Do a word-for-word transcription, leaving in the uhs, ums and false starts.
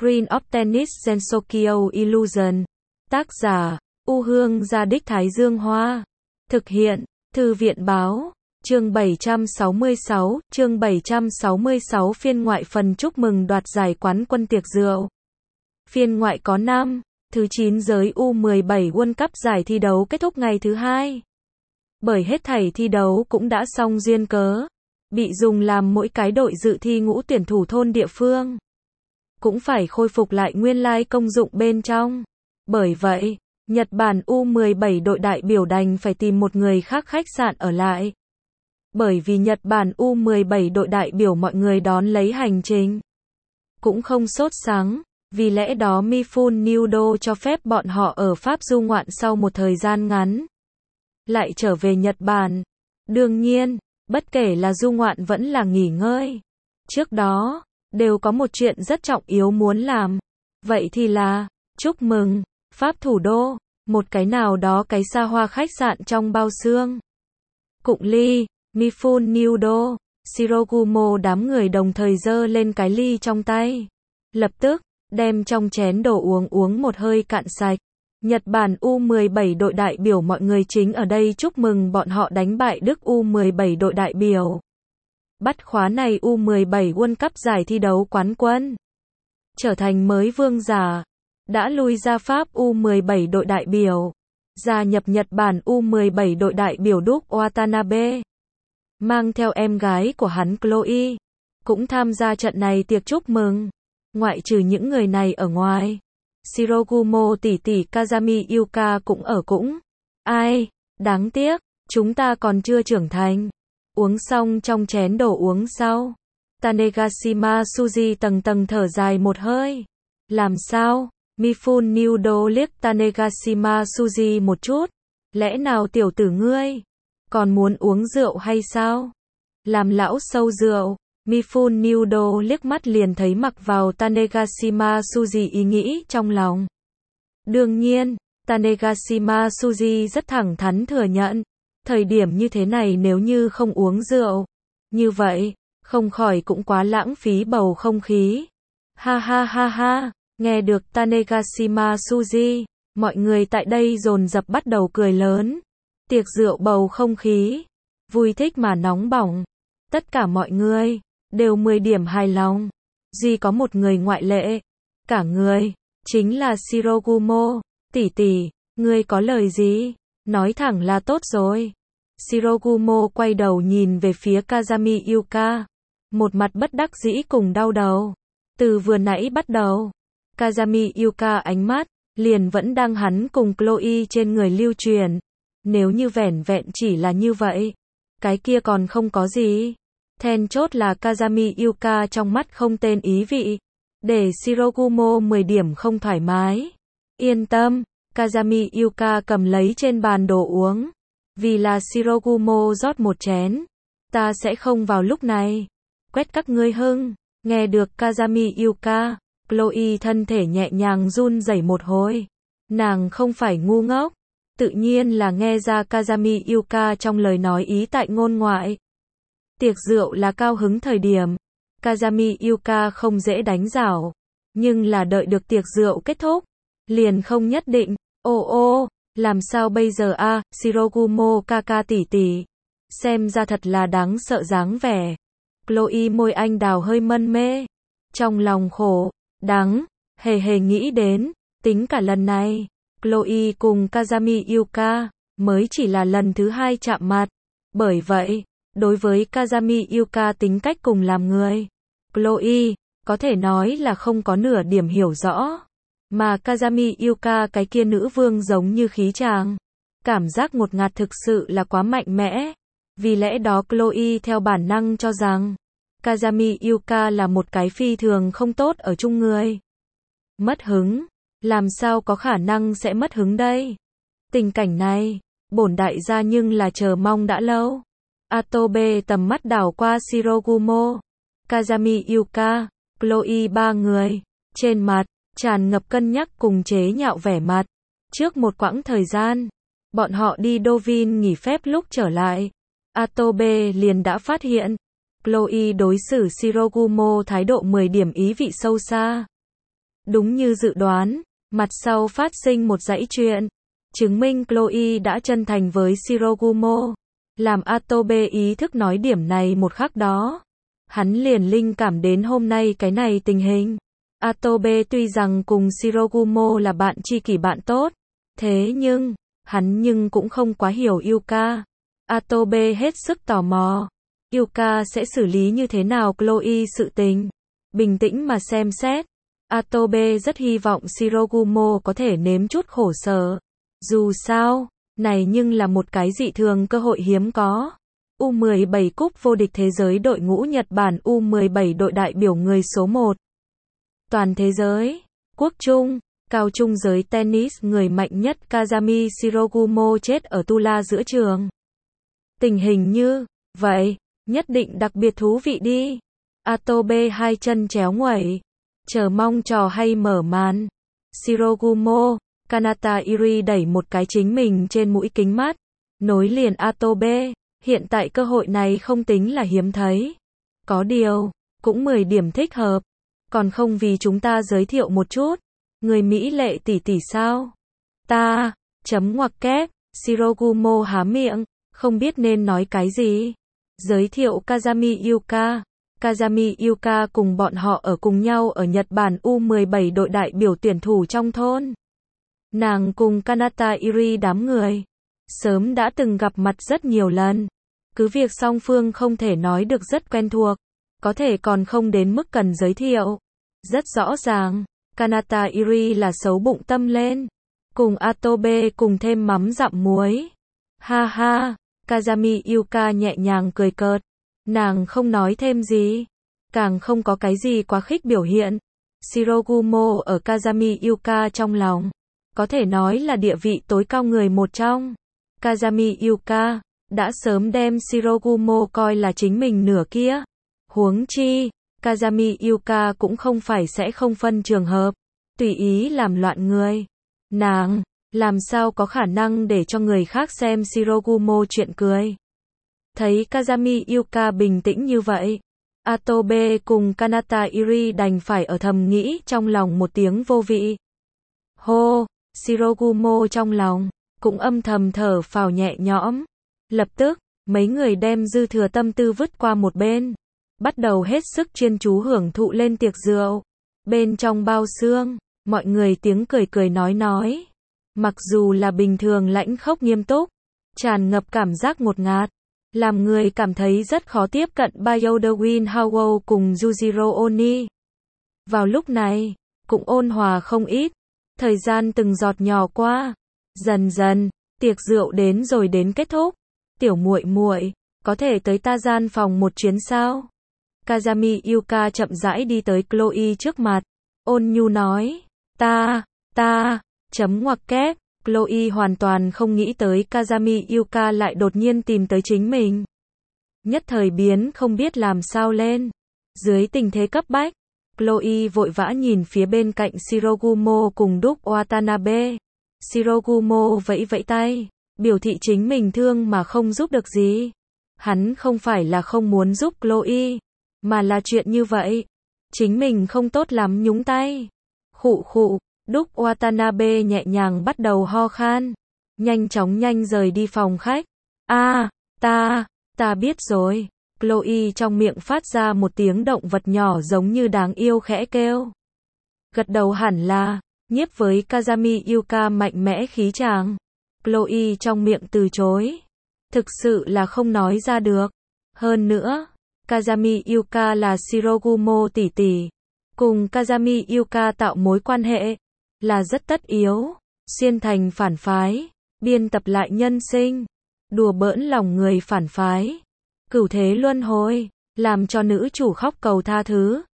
Screen of Tennis Sensokyo Illusion. Tác giả, U Hương Gia Đích Thái Dương Hoa. Thực hiện, Thư viện Báo. Chương bảy trăm sáu mươi sáu, chương bảy trăm sáu mươi sáu phiên ngoại phần chúc mừng đoạt giải quán quân tiệc rượu. Phiên ngoại có năm, thứ chín giới U mười bảy World Cup giải thi đấu kết thúc ngày thứ hai. Bởi hết thảy thi đấu cũng đã xong duyên cớ, bị dùng làm mỗi cái đội dự thi ngũ tuyển thủ thôn địa phương cũng phải khôi phục lại nguyên lai công dụng bên trong. Bởi vậy, Nhật Bản U mười bảy đội đại biểu đành phải tìm một người khác khách sạn ở lại. Bởi vì Nhật Bản U mười bảy đội đại biểu mọi người đón lấy hành trình cũng không sốt sắng, vì lẽ đó Mifune Nudo cho phép bọn họ ở Pháp du ngoạn sau một thời gian ngắn, lại trở về Nhật Bản. Đương nhiên, bất kể là du ngoạn vẫn là nghỉ ngơi, trước đó đều có một chuyện rất trọng yếu muốn làm. Vậy thì là chúc mừng Pháp thủ đô, một cái nào đó cái xa hoa khách sạn trong bao xương. Cụng ly, Mifune Nudo, Shirogumo đám người đồng thời giơ lên cái ly trong tay, lập tức đem trong chén đồ uống uống một hơi cạn sạch. Nhật Bản U mười bảy đội đại biểu mọi người chính ở đây chúc mừng bọn họ đánh bại Đức U mười bảy đội đại biểu, bắt khóa này U mười bảy World Cup giải thi đấu quán quân, trở thành mới vương giả, đã lui ra Pháp U mười bảy đội đại biểu, gia nhập Nhật Bản U mười bảy đội đại biểu Duke Watanabe, mang theo em gái của hắn Chloe, cũng tham gia trận này tiệc chúc mừng. Ngoại trừ những người này ở ngoài, Shirogumo tỷ tỷ Kazami Yuka cũng ở cũng. Ai, đáng tiếc, chúng ta còn chưa trưởng thành. Uống xong trong chén đồ uống sau, Tanegashima Suzy tầng tầng thở dài một hơi. Làm sao? Mifune Nudo liếc Tanegashima Suzy một chút. Lẽ nào tiểu tử ngươi còn muốn uống rượu hay sao? Làm lão sâu rượu. Mifune Nudo liếc mắt liền thấy mặc vào Tanegashima Suzy ý nghĩ trong lòng. Đương nhiên, Tanegashima Suzy rất thẳng thắn thừa nhận, thời điểm như thế này nếu như không uống rượu, như vậy, không khỏi cũng quá lãng phí bầu không khí. Ha ha ha ha, nghe được Tanegashima Suzy, mọi người tại đây dồn dập bắt đầu cười lớn. Tiệc rượu bầu không khí vui thích mà nóng bỏng. Tất cả mọi người đều mười điểm hài lòng. Duy có một người ngoại lệ. Cả người, chính là Shirogumo. Tỷ tỷ, ngươi có lời gì? Nói thẳng là tốt rồi. Shirogumo quay đầu nhìn về phía Kazami Yuka. Một mặt bất đắc dĩ cùng đau đầu. Từ vừa nãy bắt đầu, Kazami Yuka ánh mắt liền vẫn đang hắn cùng Chloe trên người lưu truyền. Nếu như vẻn vẹn chỉ là như vậy, cái kia còn không có gì. Then chốt là Kazami Yuka trong mắt không tên ý vị, để Shirogumo mười điểm không thoải mái. Yên tâm, Kazami Yuka cầm lấy trên bàn đồ uống. Vì là Shirogumo rót một chén, ta sẽ không vào lúc này quét các ngươi hưng. Nghe được Kazami Yuka, Chloe thân thể nhẹ nhàng run rẩy một hồi. Nàng không phải ngu ngốc, tự nhiên là nghe ra Kazami Yuka trong lời nói ý tại ngôn ngoại. Tiệc rượu là cao hứng thời điểm, Kazami Yuka không dễ đánh giảo, nhưng là đợi được tiệc rượu kết thúc, liền không nhất định. Ô ô, làm sao bây giờ a, à, Shirogumo kaka tỷ tỷ, xem ra thật là đáng sợ dáng vẻ. Chloe môi anh đào hơi mân mê, trong lòng khổ, đắng, hề hề nghĩ đến, tính cả lần này, Chloe cùng Kazami Yuka mới chỉ là lần thứ hai chạm mặt, bởi vậy, đối với Kazami Yuka tính cách cùng làm người, Chloe có thể nói là không có nửa điểm hiểu rõ. Mà Kazami Yuka cái kia nữ vương giống như khí tràng, cảm giác ngột ngạt thực sự là quá mạnh mẽ. Vì lẽ đó Chloe theo bản năng cho rằng Kazami Yuka là một cái phi thường không tốt ở chung người. Mất hứng, làm sao có khả năng sẽ mất hứng đây? Tình cảnh này, bổn đại gia nhưng là chờ mong đã lâu. Atobe tầm mắt đảo qua Shirogumo, Kazami Yuka, Chloe ba người, trên mặt tràn ngập cân nhắc cùng chế nhạo vẻ mặt. Trước một quãng thời gian, bọn họ đi Deauville nghỉ phép lúc trở lại, Atobe liền đã phát hiện, Chloe đối xử Shirogumo thái độ mười điểm ý vị sâu xa. Đúng như dự đoán, mặt sau phát sinh một dãy chuyện, chứng minh Chloe đã chân thành với Shirogumo. Làm Atobe ý thức nói điểm này một khắc đó, hắn liền linh cảm đến hôm nay cái này tình hình. Atobe tuy rằng cùng Shirogumo là bạn tri kỷ bạn tốt, thế nhưng, hắn nhưng cũng không quá hiểu Yuka. Atobe hết sức tò mò, Yuka sẽ xử lý như thế nào Chloe sự tình. Bình tĩnh mà xem xét, Atobe rất hy vọng Shirogumo có thể nếm chút khổ sở. Dù sao, này nhưng là một cái dị thường cơ hội hiếm có. U mười bảy cúp vô địch thế giới đội ngũ Nhật Bản U mười bảy đội đại biểu người số một. Toàn thế giới, quốc trung, cao trung giới tennis người mạnh nhất Kazami Shirogumo chết ở Tula giữa trường. Tình hình như vậy, nhất định đặc biệt thú vị đi. Atobe hai chân chéo nguẩy, chờ mong trò hay mở màn. Shirogumo, Kanata Iri đẩy một cái chính mình trên mũi kính mắt, nối liền Atobe, hiện tại cơ hội này không tính là hiếm thấy. Có điều, cũng mười điểm thích hợp, còn không vì chúng ta giới thiệu một chút, người Mỹ lệ tỷ tỷ sao? Ta, chấm ngoặc kép, Shirogumo há miệng, không biết nên nói cái gì. Giới thiệu Kazami Yuka. Kazami Yuka cùng bọn họ ở cùng nhau ở Nhật Bản U mười bảy đội đại biểu tuyển thủ trong thôn. Nàng cùng Kanata Iri đám người sớm đã từng gặp mặt rất nhiều lần. Cứ việc song phương không thể nói được rất quen thuộc, có thể còn không đến mức cần giới thiệu. Rất rõ ràng, Kanata Iri là xấu bụng tâm lên, cùng Atobe cùng thêm mắm dặm muối. Ha ha, Kazami Yuka nhẹ nhàng cười cợt. Nàng không nói thêm gì, càng không có cái gì quá khích biểu hiện. Shirogumo ở Kazami Yuka trong lòng, có thể nói là địa vị tối cao người một trong. Kazami Yuka đã sớm đem Shirogumo coi là chính mình nửa kia. Huống chi, Kazami Yuka cũng không phải sẽ không phân trường hợp, tùy ý làm loạn người. Nàng, làm sao có khả năng để cho người khác xem Shirogumo chuyện cười. Thấy Kazami Yuka bình tĩnh như vậy, Atobe cùng Kanata Iri đành phải ở thầm nghĩ trong lòng một tiếng vô vị. Hô, Shirogumo trong lòng cũng âm thầm thở phào nhẹ nhõm. Lập tức, mấy người đem dư thừa tâm tư vứt qua một bên, bắt đầu hết sức chuyên chú hưởng thụ lên tiệc rượu. Bên trong bao xương, mọi người tiếng cười cười nói nói. Mặc dù là bình thường lãnh khốc nghiêm túc, tràn ngập cảm giác ngột ngạt, làm người cảm thấy rất khó tiếp cận Bayodawin Howell cùng Yujiro Oni. Vào lúc này, cũng ôn hòa không ít, thời gian từng giọt nhỏ qua, dần dần, tiệc rượu đến rồi đến kết thúc. Tiểu muội muội, có thể tới ta gian phòng một chuyến sao? Kazami Yuka chậm rãi đi tới Chloe trước mặt, ôn nhu nói, ta, ta, chấm ngoặc kép. Chloe hoàn toàn không nghĩ tới Kazami Yuka lại đột nhiên tìm tới chính mình. Nhất thời biến không biết làm sao lên. Dưới tình thế cấp bách, Chloe vội vã nhìn phía bên cạnh Shirogumo cùng Duke Watanabe. Shirogumo vẫy vẫy tay, biểu thị chính mình thương mà không giúp được gì. Hắn không phải là không muốn giúp Chloe, mà là chuyện như vậy, chính mình không tốt lắm nhúng tay. Khụ khụ, Duke Watanabe nhẹ nhàng bắt đầu ho khan, nhanh chóng nhanh rời đi phòng khách. A, à, ta, ta biết rồi. Chloe trong miệng phát ra một tiếng động vật nhỏ giống như đáng yêu khẽ kêu. Gật đầu hẳn là, nhiếp với Kazami Yuka mạnh mẽ khí chàng. Chloe trong miệng từ chối. Thực sự là không nói ra được. Hơn nữa, Kazami Yuka là Shirogumo tỷ tỷ. Cùng Kazami Yuka tạo mối quan hệ là rất tất yếu. Xuyên thành phản phái, biên tập lại nhân sinh, đùa bỡn lòng người phản phái. Cửu thế luân hồi, làm cho nữ chủ khóc cầu tha thứ.